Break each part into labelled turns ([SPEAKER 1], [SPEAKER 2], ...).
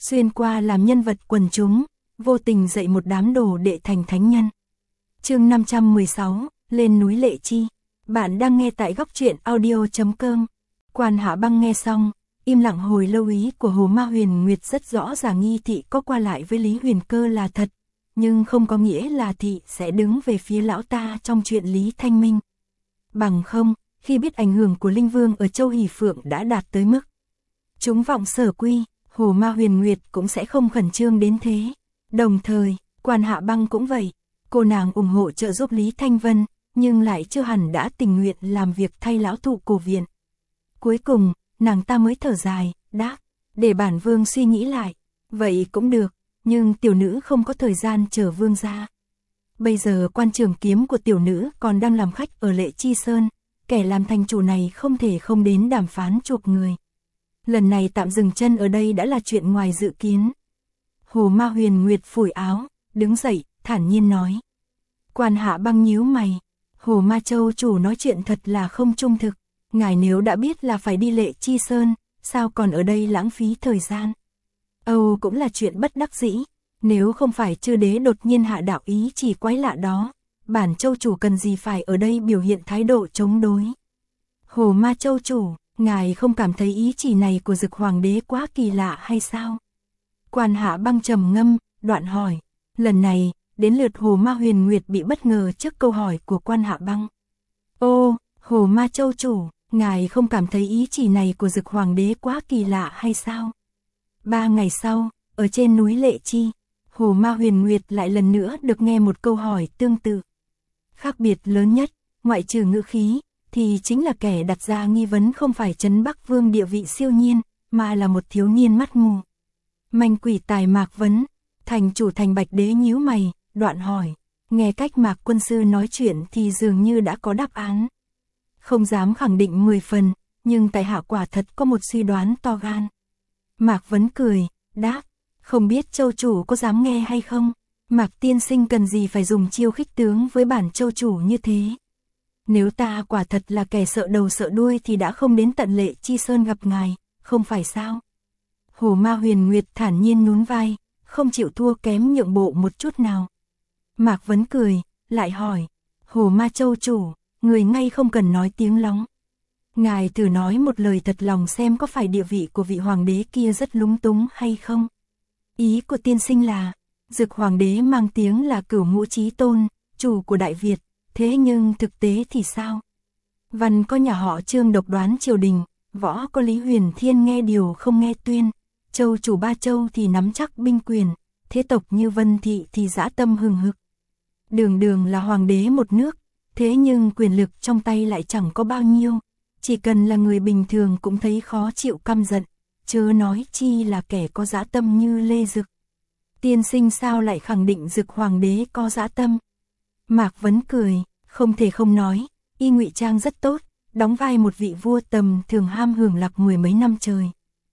[SPEAKER 1] xuyên qua làm nhân vật quần chúng, vô tình dạy một đám đồ đệ thành thánh nhân. Chương 516, lên núi Lệ Chi. Bạn đang nghe tại góc truyện audio.com. Quan Hạ Băng nghe xong, im lặng hồi lâu. Ý của Hồ Ma Huyền Nguyệt rất rõ ràng, nghi thị có qua lại với Lý Huyền Cơ là thật, nhưng không có nghĩa là thị sẽ đứng về phía lão ta trong chuyện Lý Thanh Minh. Bằng không, khi biết ảnh hưởng của Linh Vương ở Châu Hỷ Phượng đã đạt tới mức chúng vọng sở quy, Hồ Ma Huyền Nguyệt cũng sẽ không khẩn trương đến thế. Đồng thời, Quan Hạ Băng cũng vậy, cô nàng ủng hộ trợ giúp Lý Thanh Vân, nhưng lại chưa hẳn đã tình nguyện làm việc thay lão thụ cổ viện. Cuối cùng, nàng ta mới thở dài, đáp, để bản vương suy nghĩ lại. Vậy cũng được, nhưng tiểu nữ không có thời gian chờ vương ra. Bây giờ quan trường kiếm của tiểu nữ còn đang làm khách ở Lệ Chi Sơn, kẻ làm thành chủ này không thể không đến đàm phán chuộc người. Lần này tạm dừng chân ở đây đã là chuyện ngoài dự kiến. Hồ Ma Huyền Nguyệt phủi áo, đứng dậy, thản nhiên nói. Quan Hạ Băng nhíu mày, Hồ Ma Châu chủ nói chuyện thật là không trung thực. Ngài nếu đã biết là phải đi Lệ Chi Sơn, sao còn ở đây lãng phí thời gian? Âu cũng là chuyện bất đắc dĩ, nếu không phải chư đế đột nhiên hạ đạo ý chỉ quái lạ đó, bản châu chủ cần gì phải ở đây biểu hiện thái độ chống đối. Hồ Ma Châu chủ, ngài không cảm thấy ý chỉ này của Dực Hoàng đế quá kỳ lạ hay sao? Quan Hạ Băng trầm ngâm, đoạn hỏi. Lần này, đến lượt Hồ Ma Huyền Nguyệt bị bất ngờ trước câu hỏi của Quan Hạ Băng. Ô, Hồ Ma Châu chủ, ngài không cảm thấy ý chỉ này của Dực Hoàng đế quá kỳ lạ hay sao? 3 ngày sau, ở trên núi Lệ Chi, Hồ Ma Huyền Nguyệt lại lần nữa được nghe một câu hỏi tương tự. Khác biệt lớn nhất, ngoại trừ ngữ khí, thì chính là kẻ đặt ra nghi vấn không phải Trấn Bắc Vương địa vị siêu nhiên, mà là một thiếu niên mắt mù. Manh quỷ tài Mạc Vấn, thành chủ Thành Bạch Đế nhíu mày, đoạn hỏi. Nghe cách Mạc quân sư nói chuyện thì dường như đã có đáp án. Không dám khẳng định 10 phần, nhưng tại hạ quả thật có một suy đoán to gan. Mạc Vấn cười, đáp, không biết châu chủ có dám nghe hay không? Mạc tiên sinh cần gì phải dùng chiêu khích tướng với bản châu chủ như thế? Nếu ta quả thật là kẻ sợ đầu sợ đuôi thì đã không đến tận Lệ Chi Sơn gặp ngài, không phải sao? Hồ Ma Huyền Nguyệt thản nhiên nhún vai, không chịu thua kém nhượng bộ một chút nào. Mạc Vấn cười, lại hỏi, Hồ Ma Châu chủ, người ngay không cần nói tiếng lóng. Ngài thử nói một lời thật lòng xem có phải địa vị của vị hoàng đế kia rất lúng túng hay không? Ý của tiên sinh là, Dực Hoàng đế mang tiếng là Cửu Ngũ Chí Tôn, chủ của Đại Việt, thế nhưng thực tế thì sao? Văn có nhà họ Trương độc đoán triều đình, võ có Lý Huyền Thiên nghe điều không nghe tuyên, châu chủ ba châu thì nắm chắc binh quyền, thế tộc như Vân Thị thì dã tâm hừng hực. Đường đường là hoàng đế một nước, thế nhưng quyền lực trong tay lại chẳng có bao nhiêu, chỉ cần là người bình thường cũng thấy khó chịu căm giận, chớ nói chi là kẻ có dã tâm như Lê Dực. Tiên sinh sao lại khẳng định Dực Hoàng đế có dã tâm? Mạc Vấn cười, không thể không nói, y ngụy trang rất tốt, đóng vai một vị vua tầm thường ham hưởng lạc 10 mấy năm trời.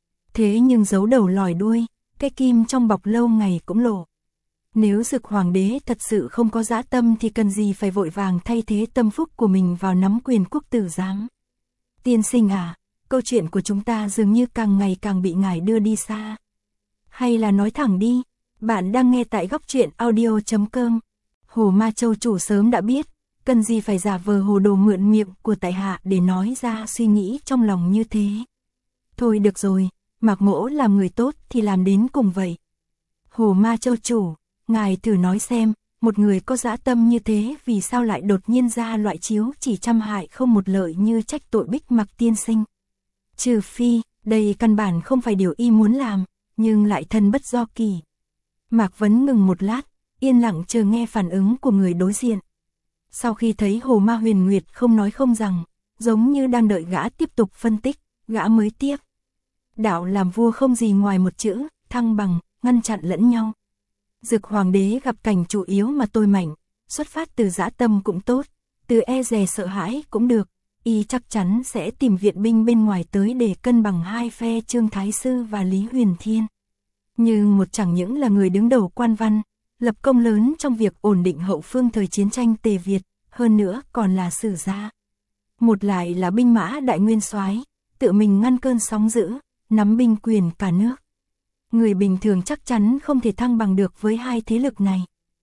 [SPEAKER 1] Thế nhưng giấu đầu lòi đuôi, cái kim trong bọc lâu ngày cũng lộ. Nếu Dực Hoàng đế thật sự không có dã tâm thì cần gì phải vội vàng thay thế tâm phúc của mình vào nắm quyền quốc tử giám. Tiên sinh à, câu chuyện của chúng ta dường như càng ngày càng bị ngài đưa đi xa. Hay là nói thẳng đi, bạn đang nghe tại góc truyện audio.com. Hồ Ma Châu chủ sớm đã biết, cần gì phải giả vờ hồ đồ mượn miệng của tại hạ để nói ra suy nghĩ trong lòng như thế. Thôi được rồi, Mạc Mỗ làm người tốt thì làm đến cùng vậy. Hồ Ma Châu chủ, ngài thử nói xem, một người có dã tâm như thế vì sao lại đột nhiên ra loại chiếu chỉ trăm hại không một lợi như trách tội Bích Mặc tiên sinh. Trừ phi, đây căn bản không phải điều y muốn làm, nhưng lại thân bất do kỳ. Mạc Vấn ngừng một lát, yên lặng chờ nghe phản ứng của người đối diện. Sau khi thấy Hồ Ma Huyền Nguyệt không nói không rằng, giống như đang đợi gã tiếp tục phân tích, gã mới tiếp. Đạo làm vua không gì ngoài một chữ, thăng bằng, ngăn chặn lẫn nhau. Dực Hoàng đế gặp cảnh chủ yếu mà tôi mạnh, xuất phát từ dã tâm cũng tốt, từ e dè sợ hãi cũng được, y chắc chắn sẽ tìm viện binh bên ngoài tới để cân bằng hai phe Trương Thái Sư và Lý Huyền Thiên. Nhưng một chẳng những là người đứng đầu quan văn, lập công lớn trong việc ổn định hậu phương thời chiến tranh Tề Việt, hơn nữa còn là sử gia. Một lại là binh mã đại nguyên soái, tự mình ngăn cơn sóng dữ, nắm binh quyền cả nước. người bình thường chắc chắn không thể thăng bằng được với hai thế lực này.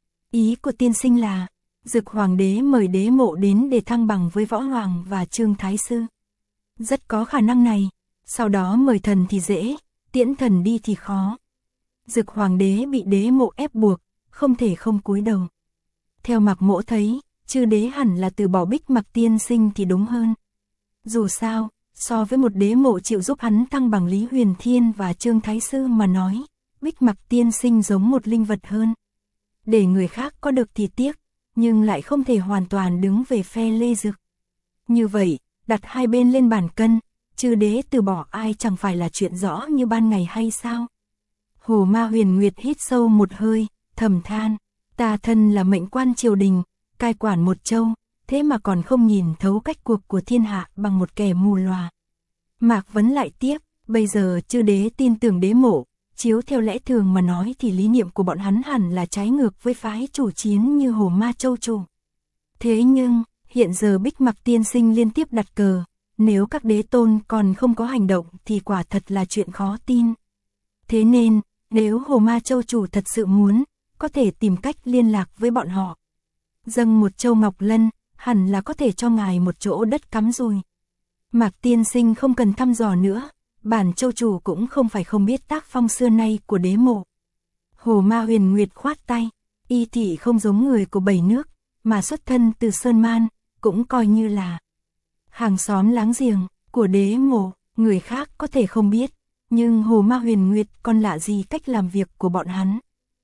[SPEAKER 1] Ý của tiên sinh là, Dực Hoàng đế mời Đế Mộ đến để thăng bằng với Võ Hoàng và Trương Thái Sư. Rất có khả năng này, sau đó mời thần thì dễ, tiễn thần đi thì khó. Dực Hoàng đế bị Đế Mộ ép buộc, không thể không cúi đầu. Theo Mạc Mỗ thấy, chư đế hẳn là từ bỏ Bích Mặc tiên sinh thì đúng hơn. Dù sao, so với một Đế Mộ chịu giúp hắn thăng bằng Lý Huyền Thiên và Trương Thái Sư mà nói, Bích Mặc tiên sinh giống một linh vật hơn. Để người khác có được thì tiếc, nhưng lại không thể hoàn toàn đứng về phe Lê Dực. Như vậy, đặt hai bên lên bàn cân, chư đế từ bỏ ai chẳng phải là chuyện rõ như ban ngày hay sao? Hồ Ma Huyền Nguyệt hít sâu một hơi, thầm than, ta thân là mệnh quan triều đình, cai quản một châu, thế mà còn không nhìn thấu cách cuộc của thiên hạ bằng một kẻ mù lòa. Mạc Vấn lại tiếp, bây giờ chư đế tin tưởng Đế Mộ, chiếu theo lẽ thường mà nói thì lý niệm của bọn hắn hẳn là trái ngược với phái chủ chiến như Hồ Ma Châu chủ. Thế nhưng, hiện giờ Bích Mặc tiên sinh liên tiếp đặt cờ, nếu các đế tôn còn không có hành động thì quả thật là chuyện khó tin. Thế nên, nếu Hồ Ma Châu chủ thật sự muốn, có thể tìm cách liên lạc với bọn họ. Dâng một châu ngọc lân, hẳn là có thể cho ngài một chỗ đất cắm rùi. Mạc tiên sinh không cần thăm dò nữa, bản châu chủ cũng không phải không biết tác phong xưa nay của Đế Mộ. Hồ Ma Huyền Nguyệt khoát tay, y thị không giống người của bảy nước, mà xuất thân từ Sơn Man, cũng coi như là hàng xóm láng giềng của Đế Mộ, người khác có thể không biết, nhưng Hồ Ma Huyền Nguyệt còn lạ gì cách làm việc của bọn hắn.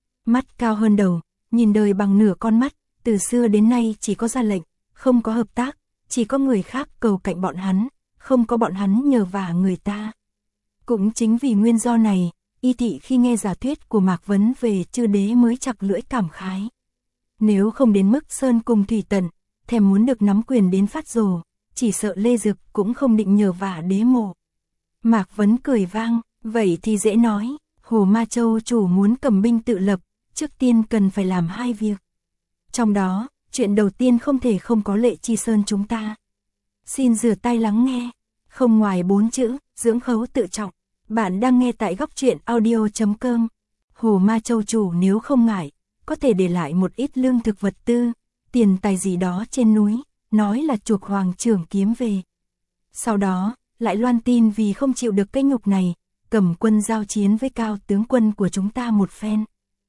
[SPEAKER 1] Mắt cao hơn đầu, nhìn đời bằng nửa con mắt, từ xưa đến nay chỉ có ra lệnh, không có hợp tác, chỉ có người khác cầu cạnh bọn hắn, không có bọn hắn nhờ vả người ta. Cũng chính vì nguyên do này, y thị khi nghe giả thuyết của Mạc Vấn về chư đế mới chặt lưỡi cảm khái. Nếu không đến mức sơn cùng thủy tận, thèm muốn được nắm quyền đến phát rồ, chỉ sợ Lê Dực cũng không định nhờ vả Đế Mộ. Mạc Vấn cười vang, vậy thì dễ nói, Hồ Ma Châu chủ muốn cầm binh tự lập, trước tiên cần phải làm hai việc. Trong đó, chuyện đầu tiên không thể không có Lệ Chi Sơn chúng ta. Xin rửa tay lắng nghe, không ngoài 4 chữ, dưỡng khấu tự trọng. Bạn đang nghe tại góc truyện audio.com. Hồ Ma Châu chủ nếu không ngại, có thể để lại một ít lương thực vật tư, tiền tài gì đó trên núi, nói là chuộc hoàng trưởng kiếm về. Sau đó, lại loan tin vì không chịu được cái nhục này, cầm quân giao chiến với cao tướng quân của chúng ta một phen.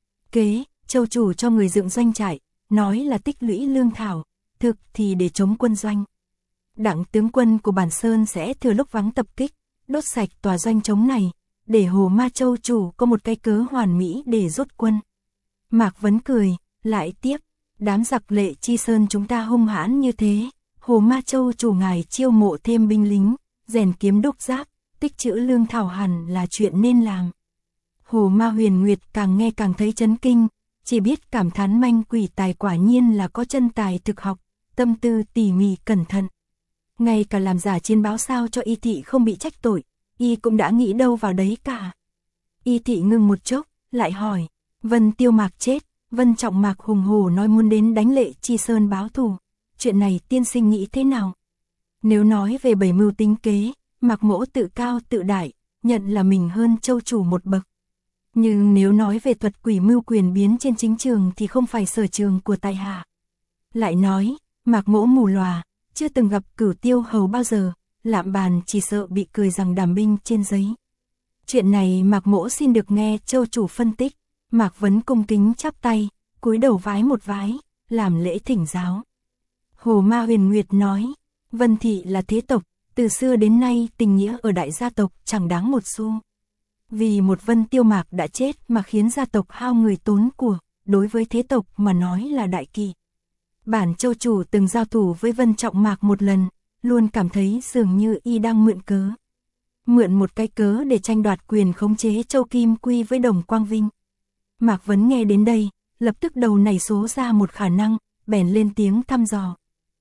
[SPEAKER 1] Kế, Châu chủ cho người dựng doanh trại, nói là tích lũy lương thảo, thực thì để chống quân doanh. Đặng tướng quân của Bản Sơn sẽ thừa lúc vắng tập kích, đốt sạch tòa doanh trống này, để Hồ Ma Châu chủ có một cái cớ hoàn mỹ để rút quân. Mạc Vấn cười, lại tiếp, đám giặc Lệ Chi Sơn chúng ta hung hãn như thế, Hồ Ma Châu chủ ngài chiêu mộ thêm binh lính, rèn kiếm đúc giáp, tích trữ lương thảo hẳn là chuyện nên làm. Hồ Ma Huyền Nguyệt càng nghe càng thấy chấn kinh, chỉ biết cảm thán manh quỷ tài quả nhiên là có chân tài thực học, tâm tư tỉ mỉ cẩn thận. Ngay cả làm giả chiến báo sao cho y thị không bị trách tội, y cũng đã nghĩ đâu vào đấy cả. Y thị ngừng một chốc, lại hỏi, Vân Tiêu Mạc chết, Vân Trọng Mạc hùng hổ nói muốn đến đánh Lệ Chi Sơn báo thù, chuyện này tiên sinh nghĩ thế nào? Nếu nói về bảy mưu tính kế, Mạc Mỗ tự cao tự đại, nhận là mình hơn Châu chủ một bậc. Nhưng nếu nói về thuật quỷ mưu quyền biến trên chính trường thì không phải sở trường của tại hạ. Lại nói, Mạc Mỗ mù lòa, chưa từng gặp Cửu Tiêu hầu bao giờ, lạm bàn chỉ sợ bị cười rằng đàm binh trên giấy. Chuyện này Mạc Mỗ xin được nghe Châu chủ phân tích. Mạc Vấn cung kính chắp tay, cúi đầu vái một vái, làm lễ thỉnh giáo. Hồ Ma Huyền Nguyệt nói, Vân thị là thế tộc, từ xưa đến nay tình nghĩa ở đại gia tộc chẳng đáng một xu. Vì một Vân Tiêu Mạc đã chết mà khiến gia tộc hao người tốn của, đối với thế tộc mà nói là đại kỳ. Bản Châu chủ từng giao thủ với Vân Trọng Mạc một lần, luôn cảm thấy dường như y đang mượn cớ. Mượn một cái cớ để tranh đoạt quyền khống chế Châu Kim Quy với Đồng Quang Vinh. Mạc Vấn nghe đến đây, lập tức đầu nảy số ra một khả năng, bèn lên tiếng thăm dò.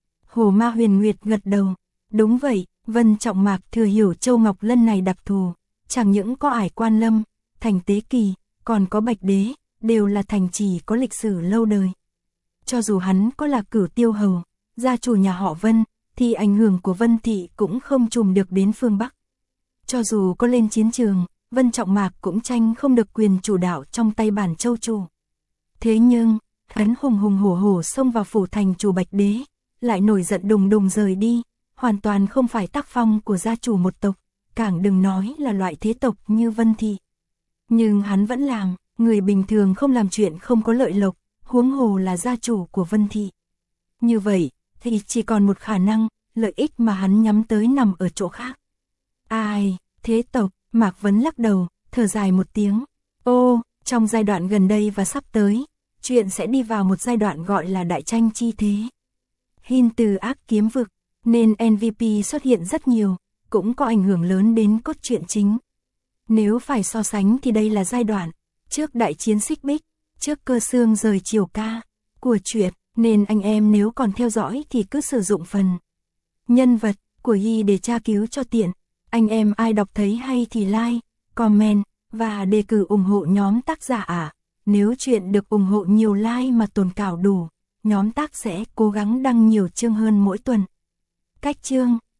[SPEAKER 1] Hồ Ma Huyền Nguyệt gật đầu, đúng vậy, Vân Trọng Mạc thừa hiểu Châu Ngọc Lân này đặc thù, chẳng những có Ải Quan Lâm, Thành Tế Kỳ, còn có Bạch Đế, đều là thành trì có lịch sử lâu đời. Cho dù hắn có là Cửu Tiêu hầu, gia chủ nhà họ Vân, thì ảnh hưởng của Vân thị cũng không trùm được đến phương Bắc. Cho dù có lên chiến trường, Vân Trọng Mạc cũng tranh không được quyền chủ đạo trong tay bản châu chủ. Thế nhưng, hắn hùng hùng hổ hổ xông vào phủ thành chủ Bạch Đế, lại nổi giận đùng đùng rời đi, hoàn toàn không phải tác phong của gia chủ một tộc, càng đừng nói là loại thế tộc như Vân Thị. Nhưng hắn vẫn làm, người bình thường không làm chuyện không có lợi lộc, huống hồ là gia chủ của Vân Thị. Như vậy, thì chỉ còn một khả năng, lợi ích mà hắn nhắm tới nằm ở chỗ khác. Ai, thế tộc, Mạc Vấn lắc đầu, thở dài một tiếng. Ô, trong giai đoạn gần đây và sắp tới, chuyện sẽ đi vào một giai đoạn gọi là đại tranh chi thế. Hin từ ác kiếm vực, nên MVP xuất hiện rất nhiều, cũng có ảnh hưởng lớn đến cốt truyện chính. Nếu phải so sánh thì đây là giai đoạn trước đại chiến Xích Bích, trước Cơ Xương rời Triều Ca của truyện, nên anh em nếu còn theo dõi thì cứ sử dụng phần nhân vật của Yi để tra cứu cho tiện. Anh em ai đọc thấy hay thì like, comment và đề cử ủng hộ nhóm tác giả ạ. Nếu chuyện được ủng hộ nhiều like mà tồn cảo đủ, nhóm tác sẽ cố gắng đăng nhiều chương hơn mỗi tuần. Cách chương